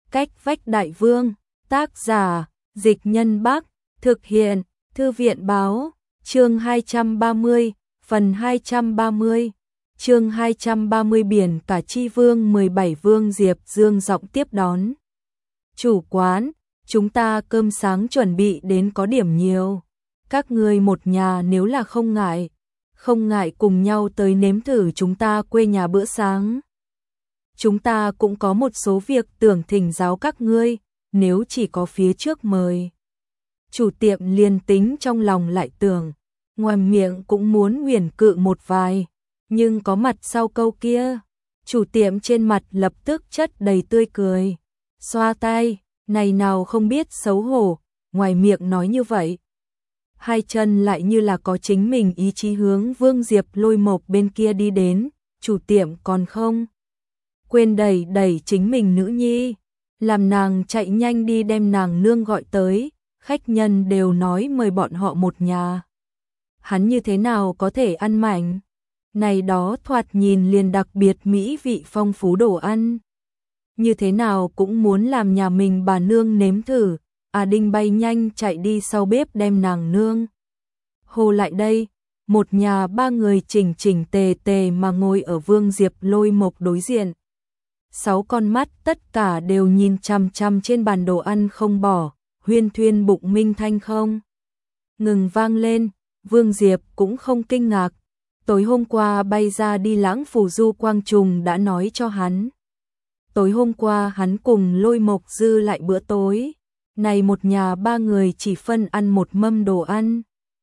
Cách vách đại vương, tác giả, Dịch Nhân Bắc, thực hiện, Thư viện báo, chương 230, phần 230, chương 230 biển cả chi vương 17 Vương Diệp Dương giọng tiếp đón. Chủ quán, chúng ta cơm sáng chuẩn bị đến có điểm nhiều. Các ngươi một nhà nếu là không ngại cùng nhau tới nếm thử chúng ta quê nhà bữa sáng. Chúng ta cũng có một số việc tưởng thỉnh giáo các ngươi, nếu chỉ có phía trước mời. Chủ tiệm liền tính trong lòng lại tưởng, ngoài miệng cũng muốn huyền cự một vài, nhưng có mặt sau câu kia, chủ tiệm trên mặt lập tức chất đầy tươi cười, xoa tay, này nào không biết xấu hổ, ngoài miệng nói như vậy. Hai chân lại như là có chính mình ý chí hướng Vương Diệp Lôi Mộc bên kia đi đến, chủ tiệm còn không quên đẩy chính mình nữ nhi, làm nàng chạy nhanh đi đem nàng nương gọi tới, khách nhân đều nói mời bọn họ một nhà. Hắn như thế nào có thể ăn mảnh? Này đó thoạt nhìn liền đặc biệt mỹ vị phong phú đồ ăn. Như thế nào cũng muốn làm nhà mình bà nương nếm thử, Đinh bay nhanh chạy đi sau bếp đem nàng nương hô lại đây, một nhà ba người chỉnh tề mà ngồi ở Vương Diệp Lôi Mộc đối diện. 6 con mắt tất cả đều nhìn chằm chằm trên bàn đồ ăn không bỏ, huyên thuyên bụng minh thanh không ngừng vang lên. Vương Diệp cũng không kinh ngạc, tối hôm qua bay ra đi lãng phủ Du Quang Trùng đã nói cho hắn. Tối hôm qua hắn cùng Lôi Mộc dư lại bữa tối, này một nhà ba người chỉ phân ăn một mâm đồ ăn,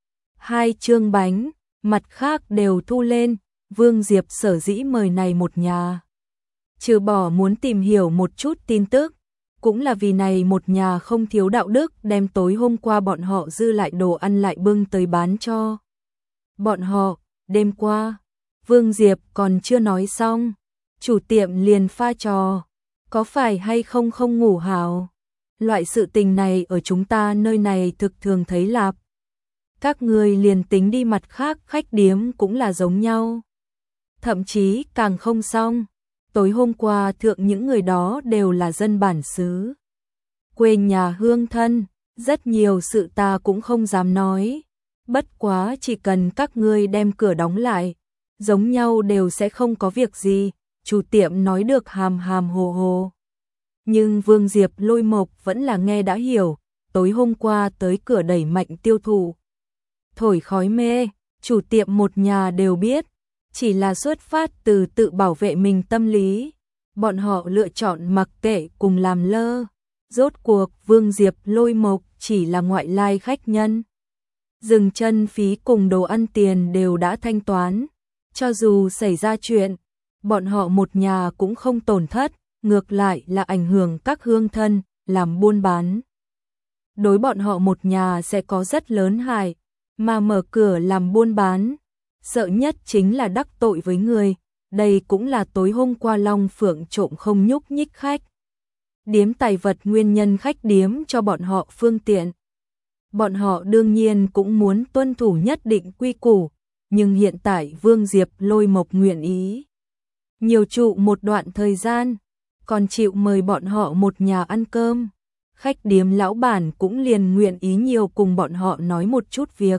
2 chương bánh, mặt khác đều thu lên. Vương Diệp sở dĩ mời này một nhà, trừ bỏ muốn tìm hiểu một chút tin tức, cũng là vì này một nhà không thiếu đạo đức đem tối hôm qua bọn họ dư lại đồ ăn lại bưng tới bán cho bọn họ. Đêm qua, Vương Diệp còn chưa nói xong, chủ tiệm liền pha trò, có phải hay không ngủ hảo? Loại sự tình này ở chúng ta nơi này thực thường thấy lạp. Các người liền tính đi mặt khác khách điếm cũng là giống nhau. Thậm chí càng không xong, tối hôm qua thượng những người đó đều là dân bản xứ, quê nhà hương thân, rất nhiều sự ta cũng không dám nói. Bất quá chỉ cần các ngươi đem cửa đóng lại, giống nhau đều sẽ không có việc gì, chủ tiệm nói được hàm hồ hồ. Nhưng Vương Diệp Lôi Mộc vẫn là nghe đã hiểu, tối hôm qua tới cửa đẩy mạnh tiêu thụ, thổi khói mê, chủ tiệm một nhà đều biết, chỉ là xuất phát từ tự bảo vệ mình tâm lý, bọn họ lựa chọn mặc kệ cùng làm lơ. Rốt cuộc Vương Diệp Lôi Mộc chỉ là ngoại lai khách nhân, dừng chân phí cùng đồ ăn tiền đều đã thanh toán, cho dù xảy ra chuyện, bọn họ một nhà cũng không tổn thất, ngược lại là ảnh hưởng các hương thân làm buôn bán. Đối bọn họ một nhà sẽ có rất lớn hại, mà mở cửa làm buôn bán, sợ nhất chính là đắc tội với người. Đây cũng là tối hôm qua Long Phượng trộm không nhúc nhích khách điếm tài vật nguyên nhân khách điếm cho bọn họ phương tiện. Bọn họ đương nhiên cũng muốn tuân thủ nhất định quy củ, nhưng hiện tại Vương Diệp Lôi Mộc nguyện ý nhiều trụ một đoạn thời gian, còn chịu mời bọn họ một nhà ăn cơm. Khách điếm lão bản cũng liền nguyện ý nhiều cùng bọn họ nói một chút việc,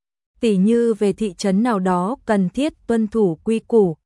tỉ như về thị trấn nào đó cần thiết tuân thủ quy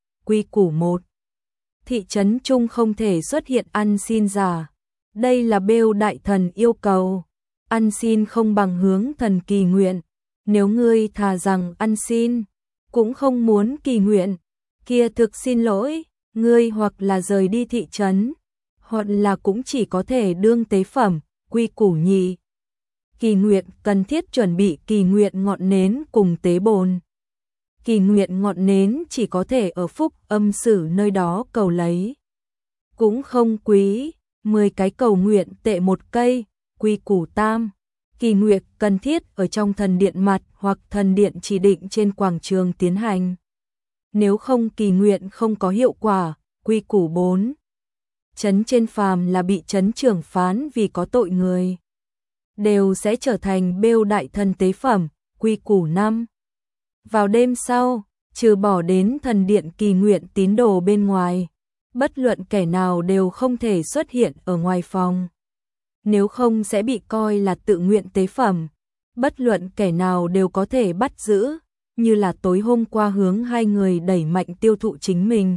củ 1. Thị trấn chung không thể xuất hiện ăn xin giả, đây là bêu đại thần yêu cầu. Ăn xin không bằng hướng thần kỳ nguyện, nếu ngươi thà rằng ăn xin, cũng không muốn kỳ nguyện, kia thực xin lỗi, ngươi hoặc là rời đi thị trấn, hoặc là cũng chỉ có thể đương tế phẩm. Quy củ 2. Kỳ nguyện cần thiết chuẩn bị kỳ nguyện ngọn nến cùng tế bồn. Kỳ nguyện ngọn nến chỉ có thể ở phúc âm sử nơi đó cầu lấy, cũng không quý, 10 cái cầu nguyện tệ một cây. Quy củ 3. Kỳ nguyện cần thiết ở trong thần điện mặt hoặc thần điện chỉ định trên quảng trường tiến hành, nếu không kỳ nguyện không có hiệu quả. Quy củ 4. Trấn trên phàm là bị trấn trưởng phán vì có tội người, đều sẽ trở thành bêu đại thần tế phẩm. Quy củ 5. Vào đêm sau, trừ bỏ đến thần điện kỳ nguyện tín đồ bên ngoài, bất luận kẻ nào đều không thể xuất hiện ở ngoài phòng. Nếu không sẽ bị coi là tự nguyện tế phẩm. Bất luận kẻ nào đều có thể bắt giữ, như là tối hôm qua hướng hai người đẩy mạnh tiêu thụ chính mình.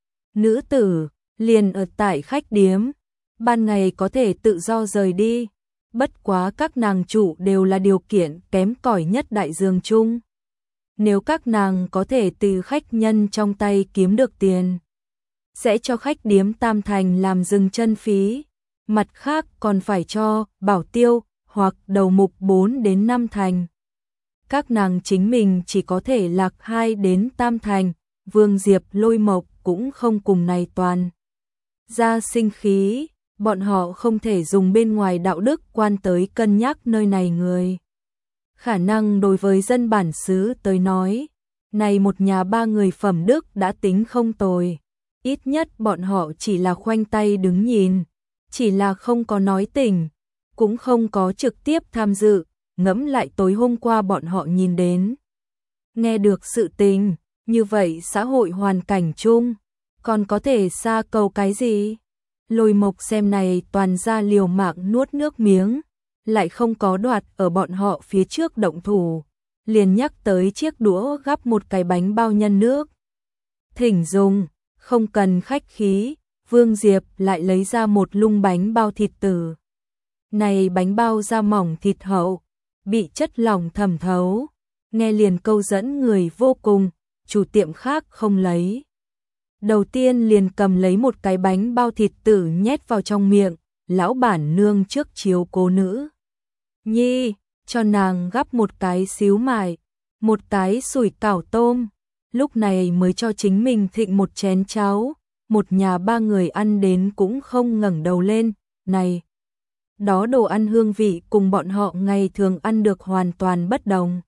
Nữ tử liền ở tại khách điếm, ban ngày có thể tự do rời đi, bất quá các nàng chủ đều là điều kiện kém cỏi nhất đại dương chung. Nếu các nàng có thể từ khách nhân trong tay kiếm được tiền, sẽ cho khách điếm Tam Thành làm dừng chân phí, mặt khác còn phải cho bảo tiêu hoặc đầu mục 4 đến 5 thành. Các nàng chính mình chỉ có thể lạc 2 đến Tam Thành, Vương Diệp Lôi Mộc cũng không cùng này toàn. Ra sinh khí, bọn họ không thể dùng bên ngoài đạo đức quan tới cân nhắc nơi này người. Khả năng đối với dân bản xứ tới nói, này một nhà 3 người phẩm đức đã tính không tồi. Ít nhất bọn họ chỉ là khoanh tay đứng nhìn, chỉ là không có nói tình, cũng không có trực tiếp tham dự, ngẫm lại tối hôm qua bọn họ nhìn đến. Nghe được sự tình, như vậy xã hội hoàn cảnh chung, còn có thể xa cầu cái gì? Lôi Mộc xem này toàn ra liều mạng nuốt nước miếng, lại không có đoạt ở bọn họ phía trước động thủ, liền nhắc tới chiếc đũa gắp một cái bánh bao nhân nước. Thỉnh dùng, không cần khách khí, Vương Diệp lại lấy ra một lung bánh bao thịt tử. Này bánh bao da mỏng thịt hậu, bị chất lỏng thẩm thấu, nghe liền câu dẫn người vô cùng, chủ tiệm khác không lấy. Đầu tiên liền cầm lấy một cái bánh bao thịt tử nhét vào trong miệng, lão bản nương trước chiếu cố nữ nhi, cho nàng gắp một cái xíu mại, một cái sủi cảo tôm, lúc này mới cho chính mình thịnh một chén cháo, một nhà 3 người ăn đến cũng không ngẩng đầu lên, này. Đó đồ ăn hương vị cùng bọn họ ngày thường ăn được hoàn toàn bất đồng.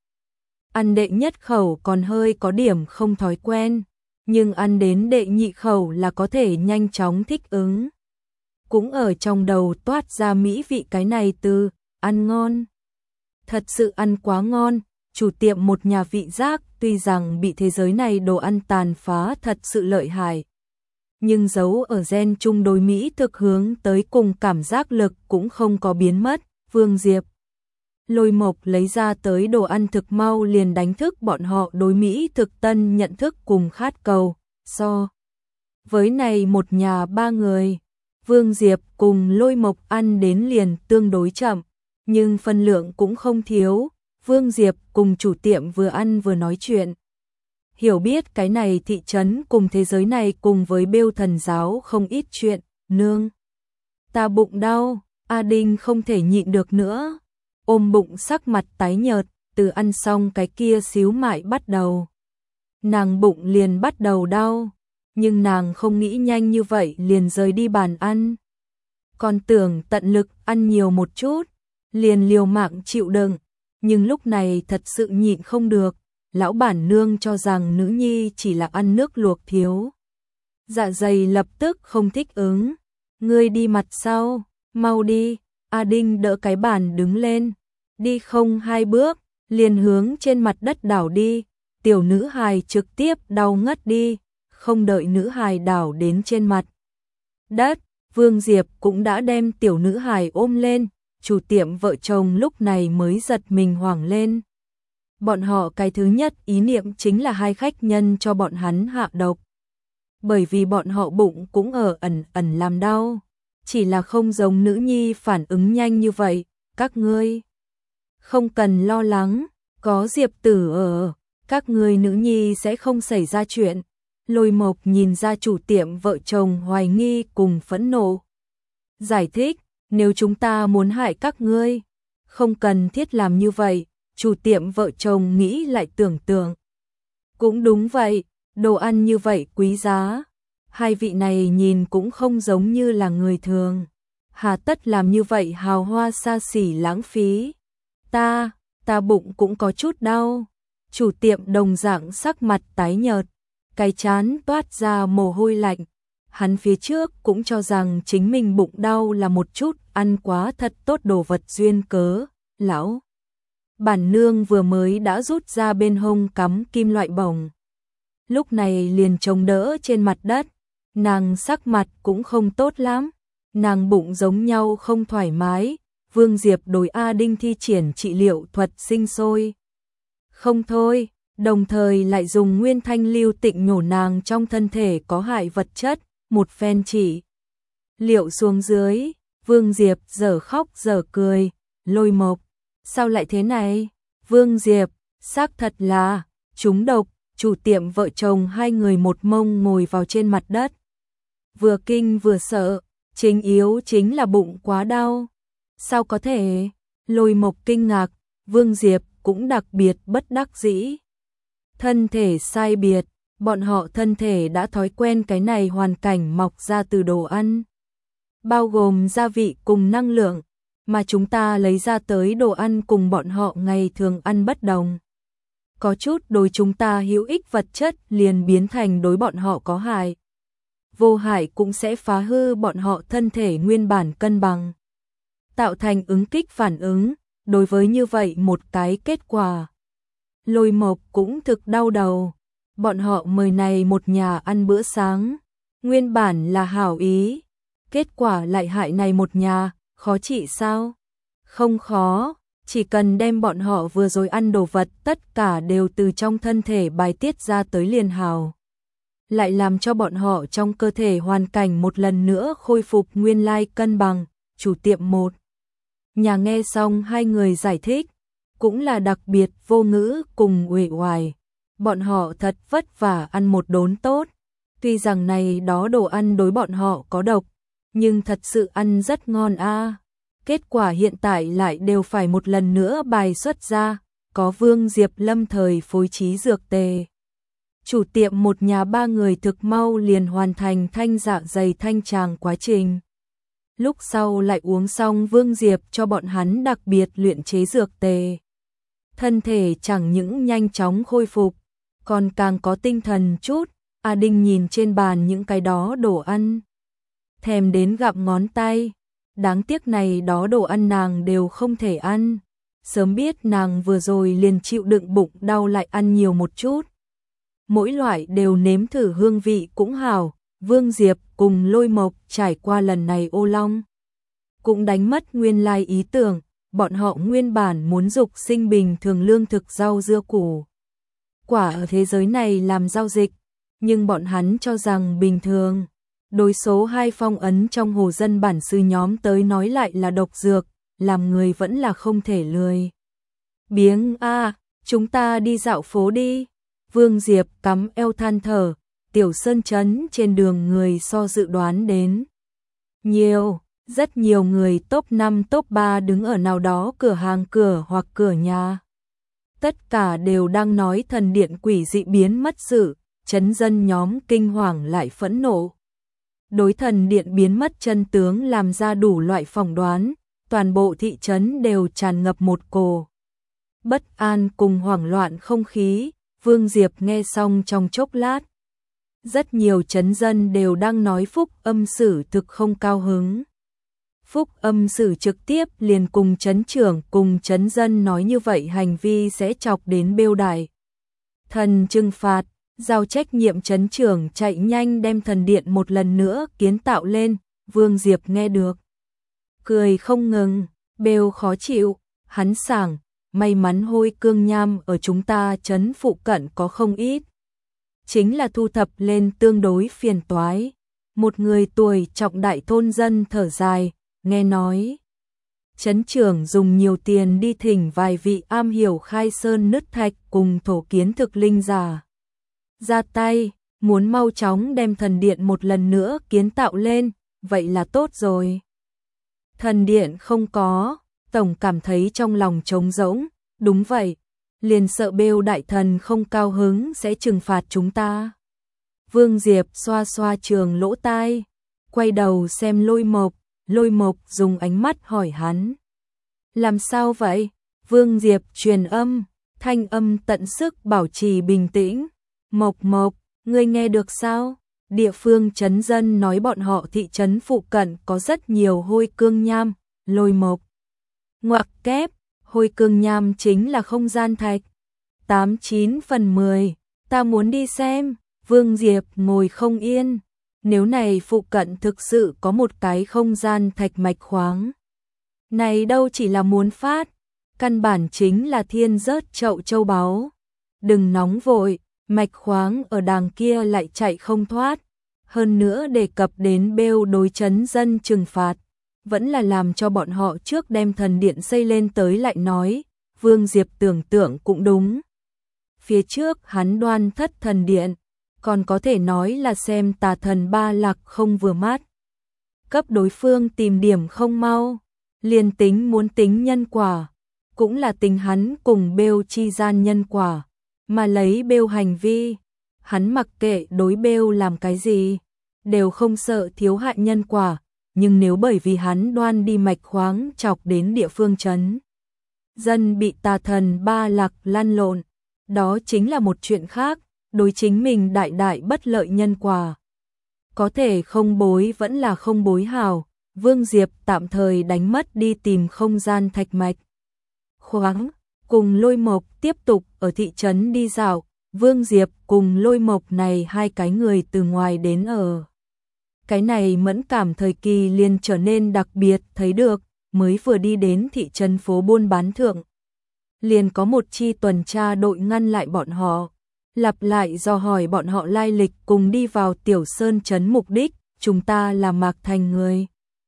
Ăn đệ nhất khẩu còn hơi có điểm không thói quen, nhưng ăn đến đệ nhị khẩu là có thể nhanh chóng thích ứng. Cũng ở trong đầu toát ra mỹ vị cái này từ, ăn ngon. Thật sự ăn quá ngon, chủ tiệm một nhà vị giác tuy rằng bị thế giới này đồ ăn tàn phá thật sự lợi hại. Nhưng giấu ở gen chung đối Mỹ thực hướng tới cùng cảm giác lực cũng không có biến mất, Vương Diệp. Lôi Mộc lấy ra tới đồ ăn thực mau liền đánh thức bọn họ đối Mỹ thực tân nhận thức cùng khát cầu, so. Với này một nhà 3 người, Vương Diệp cùng Lôi Mộc ăn đến liền tương đối chậm, nhưng phân lượng cũng không thiếu, Vương Diệp cùng chủ tiệm vừa ăn vừa nói chuyện. Hiểu biết cái này thị trấn cùng thế giới này cùng với Bêu Thần giáo không ít chuyện, nương. Ta bụng đau, A Đinh không thể nhịn được nữa, ôm bụng sắc mặt tái nhợt, từ ăn xong cái kia xíu mại bắt đầu. Nàng bụng liền bắt đầu đau, nhưng nàng không nghĩ nhanh như vậy liền rời đi bàn ăn. Còn tưởng tận lực ăn nhiều một chút, liền liều mạng chịu đựng, nhưng lúc này thật sự nhịn không được. Lão bản nương cho rằng nữ nhi chỉ là ăn nước luộc thiếu. Dạ dày lập tức không thích ứng. Ngươi đi mặt sau, mau đi. A Đinh đỡ cái bàn đứng lên. Đi không 2 bước, liền hướng trên mặt đất đảo đi. Tiểu nữ hài trực tiếp đau ngất đi. Không đợi nữ hài đảo đến trên mặt đất, Vương Diệp cũng đã đem tiểu nữ hài ôm lên. Chủ tiệm vợ chồng lúc này mới giật mình hoảng lên. Bọn họ cái thứ nhất ý niệm chính là hai khách nhân cho bọn hắn hạ độc. Bởi vì bọn họ bụng cũng ở ẩn ẩn làm đau. Chỉ là không giống nữ nhi phản ứng nhanh như vậy, các ngươi không cần lo lắng, có Diệp Tử ở, các ngươi nữ nhi sẽ không xảy ra chuyện. Lôi Mộc nhìn ra chủ tiệm vợ chồng hoài nghi cùng phẫn nộ. Giải thích, nếu chúng ta muốn hại các ngươi, không cần thiết làm như vậy. Chủ tiệm vợ chồng nghĩ lại tưởng tượng. Cũng đúng vậy, đồ ăn như vậy quý giá. Hai vị này nhìn cũng không giống như là người thường. Hà tất làm như vậy hào hoa xa xỉ lãng phí. Ta bụng cũng có chút đau. Chủ tiệm đồng dạng sắc mặt tái nhợt, cái trán toát ra mồ hôi lạnh. Hắn phía trước cũng cho rằng chính mình bụng đau là một chút ăn quá thật tốt đồ vật duyên cớ. Lão bản nương vừa mới đã rút ra bên hông cắm kim loại bổng. Lúc này liền chống đỡ trên mặt đất, Nàng sắc mặt cũng không tốt lắm, nàng bụng giống nhau không thoải mái, Vương Diệp đối A Đinh thi triển trị liệu thuật sinh sôi. Không thôi, đồng thời lại dùng nguyên thanh lưu tịnh nhổ nàng trong thân thể có hại vật chất, một phen trị liệu xuống dưới, Vương Diệp dở khóc dở cười, Lôi Mộc, sao lại thế này? Vương Diệp, xác thật là trúng độc, chủ tiệm vợ chồng hai người một mông ngồi vào trên mặt đất. Vừa kinh vừa sợ, chính yếu chính là bụng quá đau. Sao có thể? Lôi Mộc kinh ngạc, Vương Diệp cũng đặc biệt bất đắc dĩ. Thân thể sai biệt, bọn họ thân thể đã thói quen cái này hoàn cảnh mọc ra từ đồ ăn, bao gồm gia vị cùng năng lượng, mà chúng ta lấy ra tới đồ ăn cùng bọn họ ngày thường ăn bất đồng. Có chút đối chúng ta hữu ích vật chất liền biến thành đối bọn họ có hại. Vô hại cũng sẽ phá hư bọn họ thân thể nguyên bản cân bằng, tạo thành ứng kích phản ứng, đối với như vậy một cái kết quả. Lôi Mộc cũng thực đau đầu, bọn họ mời này một nhà ăn bữa sáng, nguyên bản là hảo ý, kết quả lại hại này một nhà, khó trị sao? Không khó, chỉ cần đem bọn họ vừa rồi ăn đồ vật tất cả đều từ trong thân thể bài tiết ra tới liền hảo. Lại làm cho bọn họ trong cơ thể hoàn cảnh một lần nữa khôi phục nguyên lai cân bằng, chủ tiệm một. Nhà nghe xong hai người giải thích, cũng là đặc biệt vô ngữ cùng uể oải. Bọn họ thật vất vả ăn một đốn tốt, tuy rằng này đó đồ ăn đối bọn họ có độc, nhưng thật sự ăn rất ngon a. Kết quả hiện tại lại đều phải một lần nữa bài xuất ra, có Vương Diệp lâm thời phối trí dược tề. Chủ tiệm một nhà ba người thực mau liền hoàn thành thanh dạ dày thanh tràng quá trình. Lúc sau lại uống xong Vương Diệp cho bọn hắn đặc biệt luyện chế dược tề. Thân thể chẳng những nhanh chóng khôi phục, còn càng có tinh thần chút. A Đinh nhìn trên bàn những cái đó đồ ăn, thèm đến gặm ngón tay. Đáng tiếc này đó đồ ăn nàng đều không thể ăn. Sớm biết nàng vừa rồi liền chịu đựng bụng đau lại ăn nhiều một chút. Mỗi loại đều nếm thử hương vị cũng hảo. Vương Diệp cùng Lôi Mộc trải qua lần này ô long, cũng đánh mất nguyên lai ý tưởng. Bọn họ nguyên bản muốn dục sinh bình thường lương thực rau dưa củ quả ở thế giới này làm giao dịch, nhưng bọn hắn cho rằng bình thường. Đối số 2 phong ấn trong hồ dân bản sư nhóm tới nói lại là độc dược, làm người vẫn là không thể lười biếng a. Chúng ta đi dạo phố đi. Vương Diệp cắm eo than thở, Tiểu Sơn trấn trên đường người so dự đoán đến nhiều, rất nhiều người top 5 top 3 đứng ở nào đó cửa hàng cửa hoặc cửa nhà. Tất cả đều đang nói thần điện quỷ dị biến mất sự, trấn dân nhóm kinh hoàng lại phẫn nộ. Đối thần điện biến mất chân tướng làm ra đủ loại phỏng đoán, toàn bộ thị trấn đều tràn ngập một cổ bất an cùng hoảng loạn không khí. Vương Diệp nghe xong trong chốc lát, rất nhiều trấn dân đều đang nói Phúc Âm Sử thực không cao hứng. Phúc Âm Sử trực tiếp liền cùng trấn trưởng cùng trấn dân nói như vậy hành vi sẽ chọc đến bêu đại thần trừng phạt, giao trách nhiệm trấn trưởng chạy nhanh đem thần điện một lần nữa kiến tạo lên. Vương Diệp nghe được, cười không ngừng, bêu khó chịu, hắn sảng, may mắn hôi cương nham ở chúng ta trấn phụ cận có không ít, chính là thu thập lên tương đối phiền toái. Một người tuổi trọng đại thôn dân thở dài, nghe nói trấn trưởng dùng nhiều tiền đi thỉnh vài vị am hiểu khai sơn nứt thạch cùng thổ kiến thực linh giả ra tay, muốn mau chóng đem thần điện một lần nữa kiến tạo lên, vậy là tốt rồi. Thần điện không có, tổng cảm thấy trong lòng trống rỗng, đúng vậy, liền sợ bêu đại thần không cao hứng sẽ trừng phạt chúng ta. Vương Diệp xoa xoa trường lỗ tai, quay đầu xem Lôi Mộc dùng ánh mắt hỏi hắn. Làm sao vậy? Vương Diệp truyền âm, thanh âm tận sức bảo trì bình tĩnh. Mộc, ngươi nghe được sao? Địa phương trấn dân nói bọn họ thị trấn phụ cận có rất nhiều hôi cương nham. Lôi Mộc ngoặc kép, hôi cương nham chính là không gian thạch. 89/10, ta muốn đi xem. Vương Diệp ngồi không yên, Nếu này phụ cận thực sự có một cái không gian thạch mạch khoáng. Này đâu chỉ là muốn phát, căn bản chính là thiên rớt chậu châu báu. Đừng nóng vội, mạch khoáng ở đàng kia lại chạy không thoát. Hơn nữa đề cập đến bêu đối chấn dân trừng phạt, vẫn là làm cho bọn họ trước đem thần điện xây lên tới lại nói, Vương Diệp tưởng tượng cũng đúng. Phía trước hắn đoan thất thần điện, còn có thể nói là xem tà thần Ba Lạc không vừa mắt. Cấp đối phương tìm điểm không mau, liền tính muốn tính nhân quả, cũng là tính hắn cùng bêu chi gian nhân quả, mà lấy bêu hành vi, hắn mặc kệ đối bêu làm cái gì, đều không sợ thiếu hại nhân quả, nhưng nếu bởi vì hắn đoan đi mạch khoáng chọc đến địa phương chấn dân bị tà thần Ba Lạc lăn lộn, đó chính là một chuyện khác, đối chính mình đại đại bất lợi nhân quả. Có thể không bối vẫn là không bối hảo, Vương Diệp tạm thời đánh mất đi tìm không gian thạch mạch khoáng, cùng Lôi Mộc tiếp tục ở thị trấn đi dạo. Vương Diệp cùng Lôi Mộc này hai cái người từ ngoài đến ở. Cái này mẫn cảm thời kỳ liền trở nên đặc biệt thấy được, mới vừa đi đến thị trấn phố buôn bán thượng. Liền có một chi tuần tra đội ngăn lại bọn họ, lặp lại dò hỏi bọn họ lai lịch cùng đi vào Tiểu Sơn trấn mục đích, chúng ta là Mạc Thành người.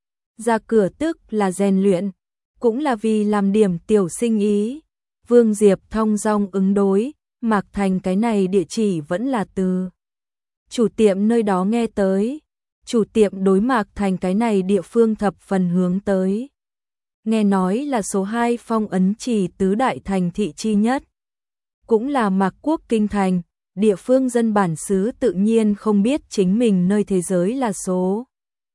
Ra cửa tức là rèn luyện, cũng là vì làm điểm tiểu sinh ý. Vương Diệp thong dong ứng đối, Mạc Thành cái này địa chỉ vẫn là từ chủ tiệm nơi đó nghe tới. Chủ tiệm đối Mạc Thành cái này địa phương thập phần hướng tới. Nghe nói là số 2 phong ấn chỉ tứ đại thành thị chi nhất. Cũng là Mạc Quốc kinh thành, địa phương dân bản xứ tự nhiên không biết chính mình nơi thế giới là số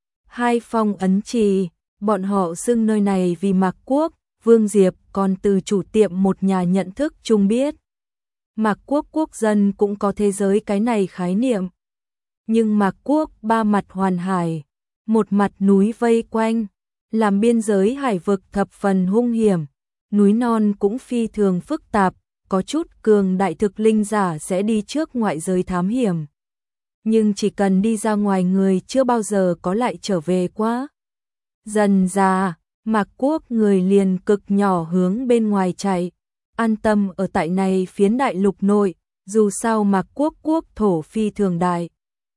2 phong ấn trì, bọn họ xưng nơi này vì Mạc Quốc. Vương Diệp còn từ chủ tiệm một nhà nhận thức chung biết. Mạc Quốc quốc dân cũng có thế giới cái này khái niệm. Nhưng Mạc Quốc ba mặt hoàn hải, một mặt núi vây quanh, làm biên giới hải vực thập phần hung hiểm, núi non cũng phi thường phức tạp, có chút cường đại thực linh giả sẽ đi trước ngoại giới thám hiểm. Nhưng chỉ cần đi ra ngoài người chưa bao giờ có lại trở về quá. Dần ra, Mạc Quốc người liền cực nhỏ hướng bên ngoài chạy, an tâm ở tại này phiến đại lục nội, dù sao Mạc Quốc quốc thổ phi thường đại.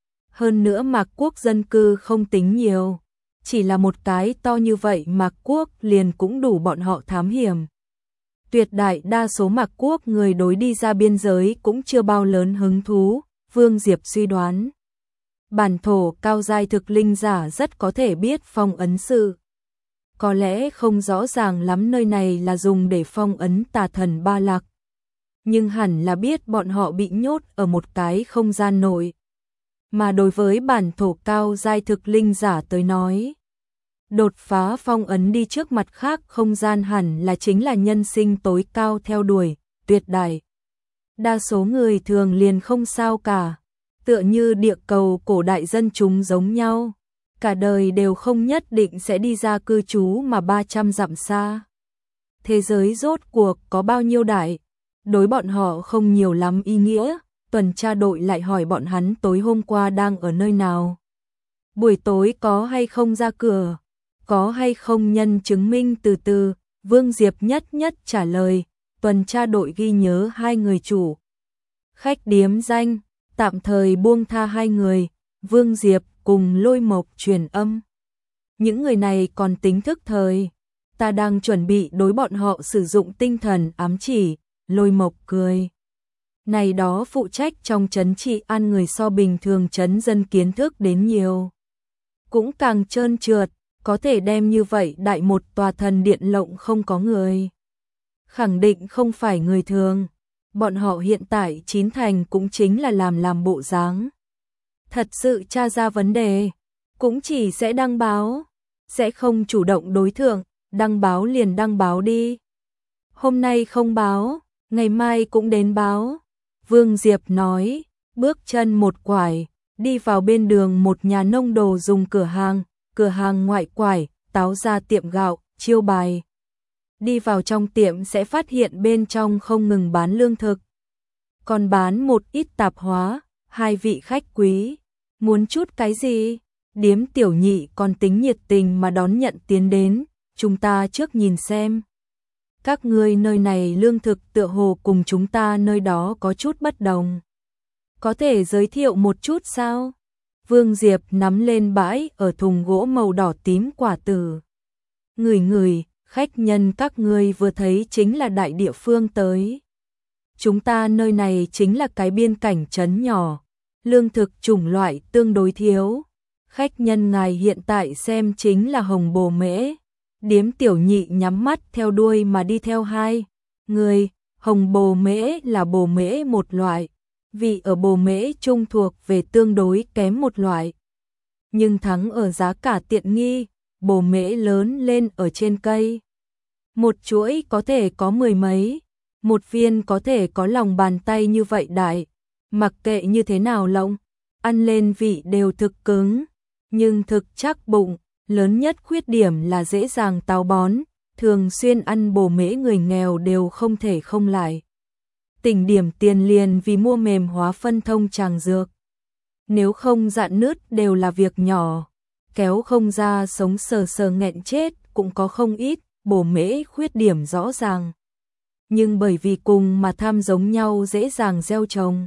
Hơn nữa Mạc Quốc dân cư không tính nhiều, chỉ là một cái to như vậy Mạc Quốc liền cũng đủ bọn họ thám hiểm. Tuyệt đại đa số Mạc Quốc người đối đi ra biên giới cũng chưa bao lớn hứng thú, Vương Diệp suy đoán. Bản thổ cao giai thực linh giả rất có thể biết phong ấn sự. Có lẽ không rõ ràng lắm nơi này là dùng để phong ấn tà thần Ba Lạc. Nhưng hẳn là biết bọn họ bị nhốt ở một cái không gian nội. Mà đối với bản thổ cao giai thực linh giả tới nói, đột phá phong ấn đi trước mặt khác không gian hẳn là chính là nhân sinh tối cao theo đuổi, tuyệt đại. Đa số người thường liền không sao cả, tựa như địa cầu cổ đại dân chúng giống nhau, cả đời đều không nhất định sẽ đi ra cư trú mà 300 dặm xa. Thế giới rốt cuộc có bao nhiêu đại, đối bọn họ không nhiều lắm ý nghĩa. Tuần tra đội lại hỏi bọn hắn tối hôm qua đang ở nơi nào. Buổi tối có hay không ra cửa, có hay không nhân chứng minh từ từ, Vương Diệp nhất nhất trả lời, tuần tra đội ghi nhớ hai người chủ. Khách điếm danh, tạm thời buông tha hai người, Vương Diệp cùng Lôi Mộc truyền âm. Những người này còn tính thức thời, ta đang chuẩn bị đối bọn họ sử dụng tinh thần ám chỉ, Lôi Mộc cười. Này đó phụ trách trong trấn trị an người so bình thường trấn dân kiến thức đến nhiều. Cũng càng trơn trượt, có thể đem như vậy đại một tòa thần điện lộng không có người. Khẳng định không phải người thường, bọn họ hiện tại chín thành cũng chính là làm bộ dáng. Thật sự tra ra vấn đề, cũng chỉ sẽ đăng báo, sẽ không chủ động đối thượng, đăng báo liền đăng báo đi. Hôm nay không báo, ngày mai cũng đến báo. Vương Diệp nói, bước chân một quải, đi vào bên đường một nhà nông đồ dùng cửa hàng ngoại quải, táo ra tiệm gạo, chiêu bài. Đi vào trong tiệm sẽ phát hiện bên trong không ngừng bán lương thực, còn bán một ít tạp hóa, hai vị khách quý. Muốn chút cái gì? Điếm Tiểu Nhị còn tính nhiệt tình mà đón nhận tiến đến, chúng ta trước nhìn xem. Các ngươi nơi này lương thực tựa hồ cùng chúng ta nơi đó có chút bất đồng. Có thể giới thiệu một chút sao? Vương Diệp nắm lên bãi ở thùng gỗ màu đỏ tím quả tử. Ngửi ngửi, khách nhân các ngươi vừa thấy chính là đại địa phương tới. Chúng ta nơi này chính là cái biên cảnh trấn nhỏ, lương thực chủng loại tương đối thiếu. Khách nhân ngài hiện tại xem chính là hồng bồ mễ. Điếm Tiểu Nhị nhắm mắt theo đuôi mà đi theo hai người. Hồng bồ mễ là bồ mễ một loại, vị ở bồ mễ trung thuộc về tương đối kém một loại. Nhưng thắng ở giá cả tiện nghi, bồ mễ lớn lên ở trên cây. Một chuỗi có thể có mười mấy, một viên có thể có lòng bàn tay như vậy đại. Mặc kệ như thế nào lộng, ăn lên vị đều thực cứng, nhưng thực chắc bụng. Lớn nhất khuyết điểm là dễ dàng táo bón, thường xuyên ăn bồ mễ người nghèo đều không thể không lại. Tỉnh điểm tiền liền vì mua mềm hóa phân thông tràng dược. Nếu không dạn nứt đều là việc nhỏ, kéo không ra sống sờ sờ nghẹn chết cũng có không ít, bồ mễ khuyết điểm rõ ràng. Nhưng bởi vì cùng mà tham giống nhau dễ dàng gieo trồng,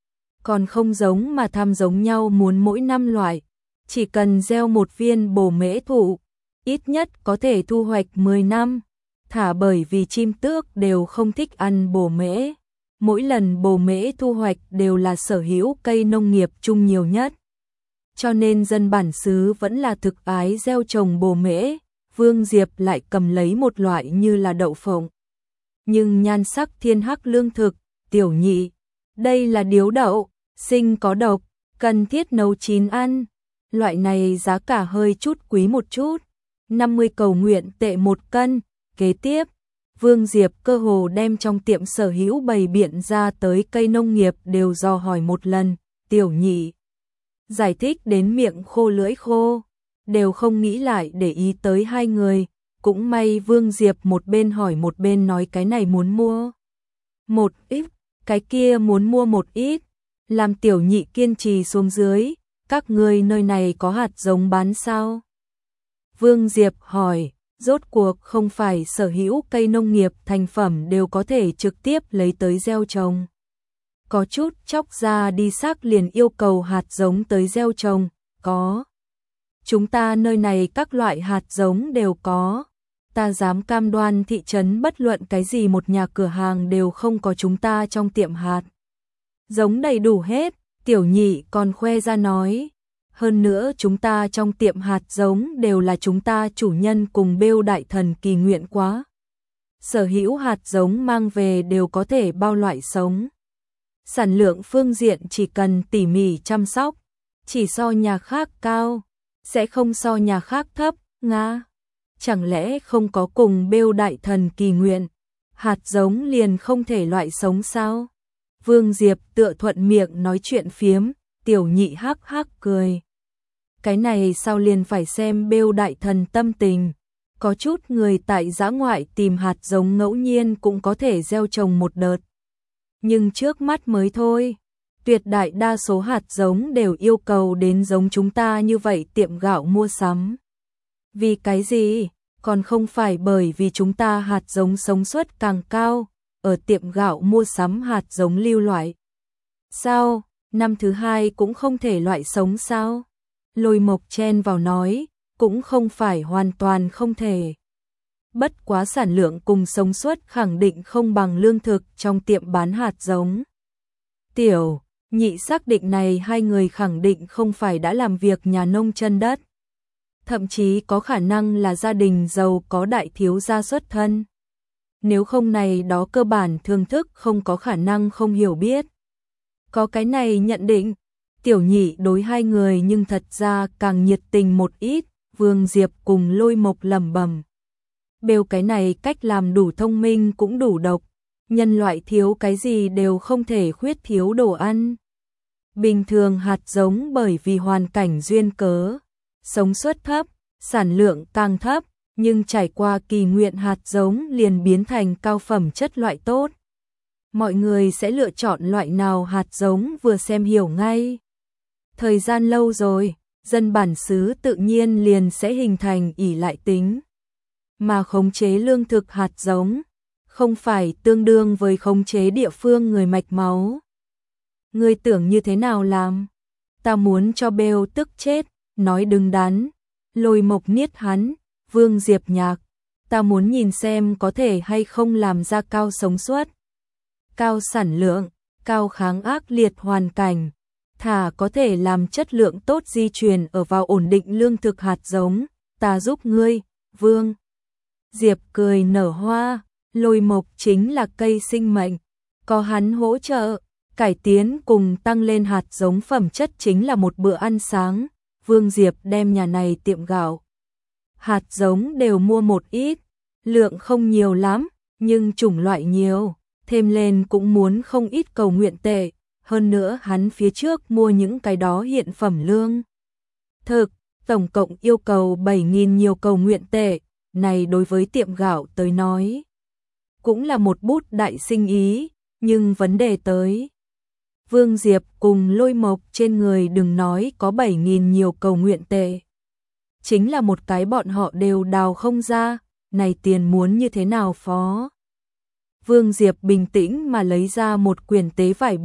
còn không giống mà tham giống nhau muốn mỗi năm loại. Chỉ cần gieo một viên bồ mễ thụ, ít nhất có thể thu hoạch 10 năm. Thả bởi vì chim tước đều không thích ăn bồ mễ. Mỗi lần bồ mễ thu hoạch đều là sở hữu cây nông nghiệp chung nhiều nhất. Cho nên dân bản xứ vẫn là thực ái gieo trồng bồ mễ. Vương Diệp lại cầm lấy một loại như là đậu phộng. Nhưng nhan sắc thiên hắc lương thực, Tiểu Nhị. Đây là điếu đậu, sinh có độc, cần thiết nấu chín ăn. Loại này giá cả hơi chút quý một chút, 50 cầu nguyện tệ một cân. Kế tiếp, Vương Diệp cơ hồ đem trong tiệm sở hữu bày biện ra tới cây nông nghiệp đều dò hỏi một lần. Tiểu Nhị giải thích đến miệng khô lưỡi khô, đều không nghĩ lại để ý tới hai người. Cũng may Vương Diệp một bên hỏi một bên nói cái này muốn mua một ít, cái kia muốn mua một ít, làm Tiểu Nhị kiên trì xuống dưới. Các ngươi nơi này có hạt giống bán sao? Vương Diệp hỏi, rốt cuộc không phải sở hữu cây nông nghiệp thành phẩm đều có thể trực tiếp lấy tới gieo trồng. Có chút chóc ra đi xác liền yêu cầu hạt giống tới gieo trồng, có. Chúng ta nơi này các loại hạt giống đều có. Ta dám cam đoan thị trấn bất luận cái gì một nhà cửa hàng đều không có chúng ta trong tiệm hạt giống đầy đủ hết. Tiểu Nhị còn khoe ra nói, hơn nữa chúng ta trong tiệm hạt giống đều là chúng ta chủ nhân cùng Bêu đại thần kỳ nguyện quá. Sở hữu hạt giống mang về đều có thể bao loại sống. Sản lượng phương diện chỉ cần tỉ mỉ chăm sóc, chỉ so nhà khác cao, sẽ không so nhà khác thấp, nga. Chẳng lẽ không có cùng Bêu đại thần kỳ nguyện, hạt giống liền không thể loại sống sao? Vương Diệp tựa thuận miệng nói chuyện phiếm, Tiểu Nhị hắc hắc cười. Cái này sao liền phải xem Bêu đại thần tâm tình. Có chút người tại dã ngoại tìm hạt giống ngẫu nhiên cũng có thể gieo trồng một đợt. Nhưng trước mắt mới thôi, tuyệt đại đa số hạt giống đều yêu cầu đến giống chúng ta như vậy tiệm gạo mua sắm. Vì cái gì? Còn không phải bởi vì chúng ta hạt giống sống suất càng cao. Ở tiệm gạo mua sắm hạt giống lưu loại. Sao, năm thứ hai cũng không thể loại sống sao? Lôi Mộc chen vào nói, cũng không phải hoàn toàn không thể. Bất quá sản lượng cùng sống suất khẳng định không bằng lương thực trong tiệm bán hạt giống. Tiểu Nhị xác định này hai người khẳng định không phải đã làm việc nhà nông chân đất. Thậm chí có khả năng là gia đình giàu có đại thiếu gia xuất thân. Nếu không này đó cơ bản thường thức không có khả năng không hiểu biết. Có cái này nhận định, Tiểu Nhị đối hai người nhưng thật ra càng nhiệt tình một ít. Vương Diệp cùng Lôi Mộc lẩm bẩm. Bêu cái này cách làm đủ thông minh cũng đủ độc. Nhân loại thiếu cái gì đều không thể khuyết thiếu đồ ăn. Bình thường hạt giống bởi vì hoàn cảnh duyên cớ, sống suất thấp, sản lượng càng thấp. Nhưng trải qua kỳ nguyện hạt giống liền biến thành cao phẩm chất loại tốt. Mọi người sẽ lựa chọn loại nào hạt giống vừa xem hiểu ngay. Thời gian lâu rồi, dân bản xứ tự nhiên liền sẽ hình thành ỷ lại tính. Mà khống chế lương thực hạt giống, không phải tương đương với khống chế địa phương người mạch máu. Ngươi tưởng như thế nào làm? Ta muốn cho Bêu tức chết, nói đứng đắn. Lôi Mộc niết hắn, Vương Diệp nhạc. Ta muốn nhìn xem có thể hay không làm ra cao sống suất, cao sản lượng, cao kháng ác liệt hoàn cảnh, thả có thể làm chất lượng tốt di truyền ở vào ổn định lương thực hạt giống, ta giúp ngươi, Vương. Diệp cười nở hoa, Lôi Mộc chính là cây sinh mệnh, có hắn hỗ trợ, cải tiến cùng tăng lên hạt giống phẩm chất chính là một bữa ăn sáng. Vương Diệp đem nhà này tiệm gạo, hạt giống đều mua một ít, lượng không nhiều lắm, nhưng chủng loại nhiều, thêm lên cũng muốn không ít cầu nguyện tệ, hơn nữa hắn phía trước mua những cái đó hiện phẩm lương thực, tổng cộng yêu cầu 7.000 nhiều cầu nguyện tệ, này đối với tiệm gạo tới nói cũng là một bút đại sinh ý, nhưng vấn đề tới Vương Diệp cùng Lôi Mộc trên người đừng nói có 7.000 nhiều cầu nguyện tệ, chính là một cái bọn họ đều đào không ra, này tiền muốn như thế nào phó. Vương Diệp bình tĩnh mà lấy ra một quyển tế vải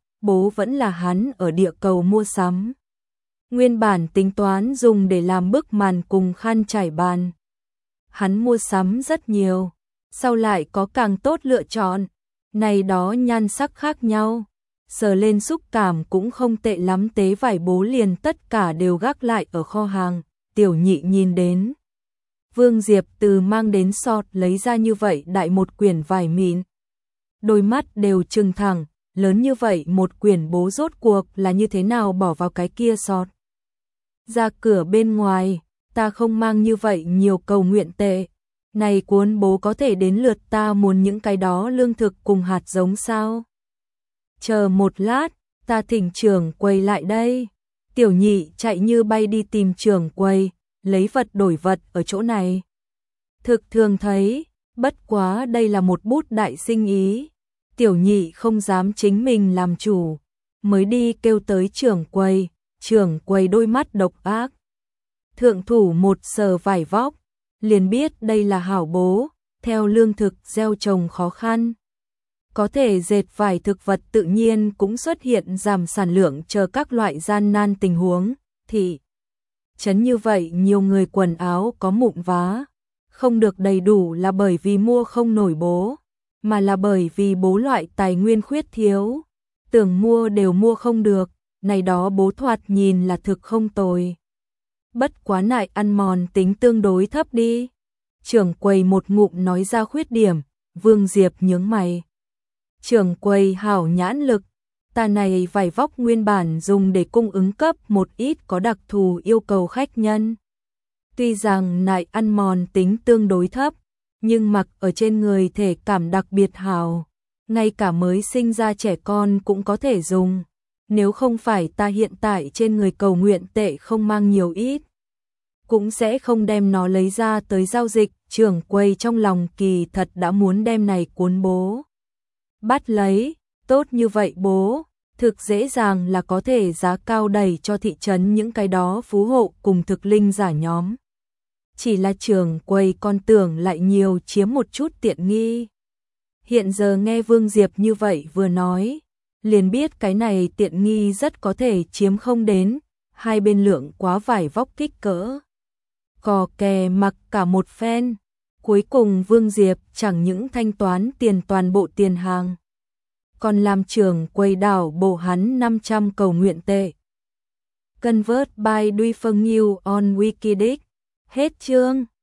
bố vẫn là hắn ở địa cầu mua sắm. Nguyên bản tính toán dùng để làm bức màn cùng khăn trải bàn. Hắn mua sắm rất nhiều, sau lại có càng tốt lựa chọn, này đó nhan sắc khác nhau, sờ lên xúc cảm cũng không tệ lắm, tế vải bố liền tất cả đều gác lại ở kho hàng. Tiểu Nhị nhìn đến Vương Diệp từ mang đến sọt lấy ra như vậy đại một quyển vải mịn, đôi mắt đều trừng thẳng, lớn như vậy một quyển bố rốt cuộc là như thế nào bỏ vào cái kia sọt. Ra cửa bên ngoài, ta không mang như vậy nhiều cầu nguyện tệ, này cuốn bố có thể đến lượt ta muốn những cái đó lương thực cùng hạt giống sao? Chờ một lát, ta thỉnh trưởng quầy lại đây. Tiểu Nhị chạy như bay đi tìm trưởng quầy, lấy vật đổi vật ở chỗ này. Thực thường thấy, bất quá đây là một bút đại sinh ý. Tiểu Nhị không dám chính mình làm chủ, mới đi kêu tới trưởng quầy đôi mắt độc ác. Thượng thủ một sờ vải vóc, liền biết đây là hảo bố, theo lương thực gieo trồng khó khăn. Có thể dệt vải thực vật tự nhiên cũng xuất hiện giảm sản lượng chờ các loại gian nan tình huống, thì chấn như vậy nhiều người quần áo có mụn vá, không được đầy đủ là bởi vì mua không nổi bố, mà là bởi vì bố loại tài nguyên khuyết thiếu, tưởng mua đều mua không được, này đó bố thoạt nhìn là thực không tồi. Bất quá nại ăn mòn tính tương đối thấp đi. Trưởng quầy một ngụm nói ra khuyết điểm, Vương Diệp nhướng mày. Trưởng quầy hảo nhãn lực, ta này vải vóc nguyên bản dùng để cung ứng cấp một ít có đặc thù yêu cầu khách nhân. Tuy rằng nại ăn mòn tính tương đối thấp, nhưng mặc ở trên người thể cảm đặc biệt hảo, ngay cả mới sinh ra trẻ con cũng có thể dùng. Nếu không phải ta hiện tại trên người cầu nguyện tệ không mang nhiều ít, cũng sẽ không đem nó lấy ra tới giao dịch. Trưởng quầy trong lòng kỳ thật đã muốn đem này cuốn bố bắt lấy, tốt như vậy bố, thực dễ dàng là có thể giá cao đẩy cho thị trấn những cái đó phú hộ cùng thực linh giả nhóm. Chỉ là trưởng quầy con tưởng lại nhiều chiếm một chút tiện nghi. Hiện giờ nghe Vương Diệp như vậy vừa nói, liền biết cái này tiện nghi rất có thể chiếm không đến, hai bên lượng quá vải vóc kích cỡ. Cò kè mặc cả một phen, cuối cùng Vương Diệp chẳng những thanh toán tiền toàn bộ tiền hàng, còn làm trưởng quầy đảo bổ hắn 500 cầu nguyện tệ. Convert by Duy Phương Nghiêu on Wikileaks. Hết chương.